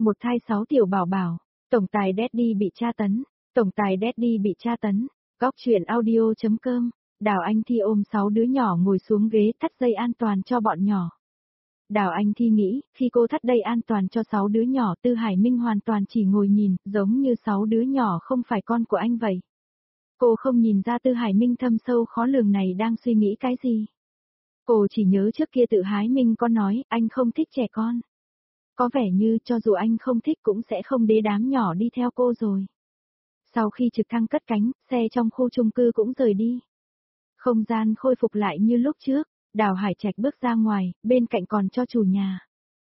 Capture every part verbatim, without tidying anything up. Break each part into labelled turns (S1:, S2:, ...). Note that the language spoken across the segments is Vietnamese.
S1: một thai sáu tiểu bảo bảo, tổng tài Daddy bị tra tấn, tổng tài Daddy bị tra tấn, góc chuyện audio.com, Đào Anh Thi ôm sáu đứa nhỏ ngồi xuống ghế thắt dây an toàn cho bọn nhỏ. Đào Anh Thi nghĩ, khi cô thắt dây an toàn cho sáu đứa nhỏ, Tư Hải Minh hoàn toàn chỉ ngồi nhìn, giống như sáu đứa nhỏ không phải con của anh vậy. Cô không nhìn ra Tư Hải Minh thâm sâu khó lường này đang suy nghĩ cái gì. Cô chỉ nhớ trước kia Tự Hải Minh có nói, anh không thích trẻ con. Có vẻ như cho dù anh không thích cũng sẽ không để đám nhỏ đi theo cô rồi. Sau khi trực thăng cất cánh, xe trong khu chung cư cũng rời đi. Không gian khôi phục lại như lúc trước, Đào Hải Trạch bước ra ngoài, bên cạnh còn cho chủ nhà.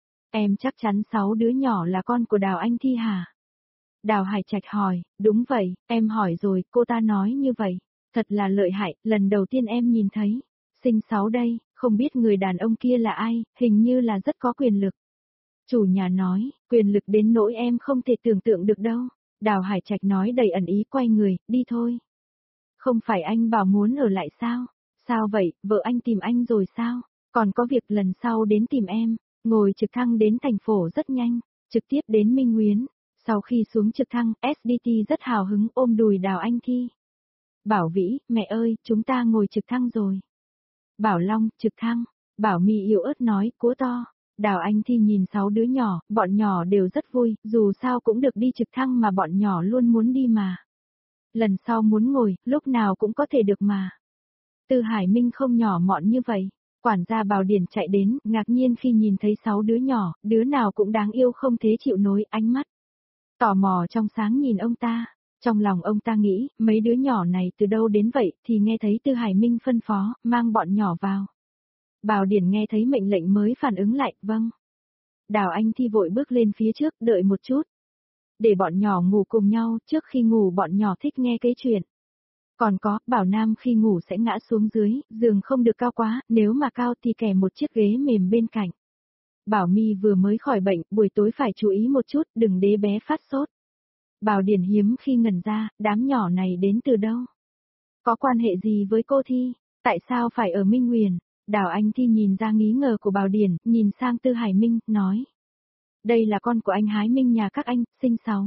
S1: Em chắc chắn sáu đứa nhỏ là con của Đào Anh Thi hả? Đào Hải Trạch hỏi, đúng vậy, em hỏi rồi, cô ta nói như vậy. Thật là lợi hại, lần đầu tiên em nhìn thấy. Sinh sáu đây, không biết người đàn ông kia là ai, hình như là rất có quyền lực. Chủ nhà nói, quyền lực đến nỗi em không thể tưởng tượng được đâu. Đào Hải Trạch nói đầy ẩn ý, quay người, đi thôi. Không phải anh bảo muốn ở lại sao? Sao vậy, vợ anh tìm anh rồi sao? Còn có việc lần sau đến tìm em. Ngồi trực thăng đến thành phố rất nhanh, trực tiếp đến Minh Nguyên. Sau khi xuống trực thăng, ét đê tê rất hào hứng ôm đùi Đào Anh Thi. Bảo Vĩ, mẹ ơi, chúng ta ngồi trực thăng rồi. Bảo Long, trực thăng. Bảo My yếu ớt nói, cố to. Đào Anh Thi nhìn sáu đứa nhỏ, bọn nhỏ đều rất vui, dù sao cũng được đi trực thăng mà bọn nhỏ luôn muốn đi mà. Lần sau muốn ngồi, lúc nào cũng có thể được mà. Tư Hải Minh không nhỏ mọn như vậy. Quản gia Bảo Điển chạy đến, ngạc nhiên khi nhìn thấy sáu đứa nhỏ, đứa nào cũng đáng yêu không thế chịu nổi, ánh mắt tò mò trong sáng nhìn ông ta. Trong lòng ông ta nghĩ, mấy đứa nhỏ này từ đâu đến vậy, thì nghe thấy Tư Hải Minh phân phó, mang bọn nhỏ vào. Bảo Điển nghe thấy mệnh lệnh mới phản ứng lại, vâng. Đào Anh Thi vội bước lên phía trước, đợi một chút. Để bọn nhỏ ngủ cùng nhau, trước khi ngủ bọn nhỏ thích nghe cái chuyện. Còn có, Bảo Nam khi ngủ sẽ ngã xuống dưới, giường không được cao quá, nếu mà cao thì kèm một chiếc ghế mềm bên cạnh. Bảo My vừa mới khỏi bệnh, buổi tối phải chú ý một chút, đừng để bé phát sốt. Bảo Điển hiếm khi ngẩn ra, đám nhỏ này đến từ đâu? Có quan hệ gì với cô Thi? Tại sao phải ở Minh Nguyên? Đào Anh Thi nhìn ra nghi ngờ của Bảo Điển, nhìn sang Tư Hải Minh, nói. Đây là con của anh Hải Minh nhà các anh, sinh sáu.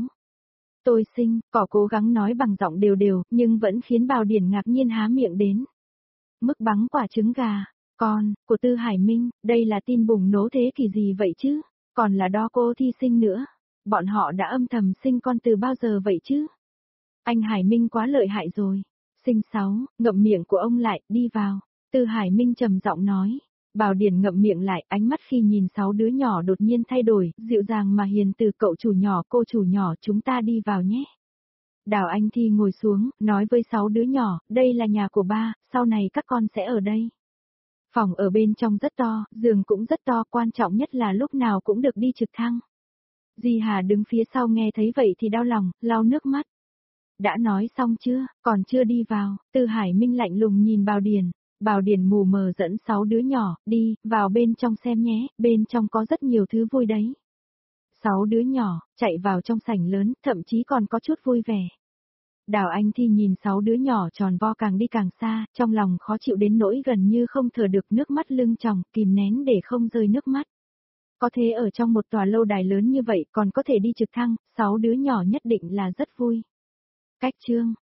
S1: Tôi sinh, cỏ cố gắng nói bằng giọng đều đều, nhưng vẫn khiến Bảo Điển ngạc nhiên há miệng đến. Mức bắn quả trứng gà, con, của Tư Hải Minh, đây là tin bùng nổ thế kỷ gì vậy chứ? Còn là đo cô Thi sinh nữa. Bọn họ đã âm thầm sinh con từ bao giờ vậy chứ? Anh Hải Minh quá lợi hại rồi. Sinh sáu, ngậm miệng của ông lại, đi vào. Tư Hải Minh trầm giọng nói. Bảo Điển ngậm miệng lại, ánh mắt khi nhìn sáu đứa nhỏ đột nhiên thay đổi, dịu dàng mà hiền từ, cậu chủ nhỏ, cô chủ nhỏ, chúng ta đi vào nhé. Đào Anh Thi ngồi xuống, nói với sáu đứa nhỏ, đây là nhà của ba, sau này các con sẽ ở đây. Phòng ở bên trong rất to, giường cũng rất to, quan trọng nhất là lúc nào cũng được đi trực thăng. Di Hà đứng phía sau nghe thấy vậy thì đau lòng, lau nước mắt. Đã nói xong chưa, còn chưa đi vào, Tư Hải Minh lạnh lùng nhìn Bảo Điển. Bảo Điển mù mờ dẫn sáu đứa nhỏ, đi, vào bên trong xem nhé, bên trong có rất nhiều thứ vui đấy. Sáu đứa nhỏ, chạy vào trong sảnh lớn, thậm chí còn có chút vui vẻ. Đào Anh Thi nhìn sáu đứa nhỏ tròn vo càng đi càng xa, trong lòng khó chịu đến nỗi gần như không thở được, nước mắt lưng tròng, kìm nén để không rơi nước mắt. Có thế ở trong một tòa lâu đài lớn như vậy còn có thể đi trực thăng, sáu đứa nhỏ nhất định là rất vui. Cách chương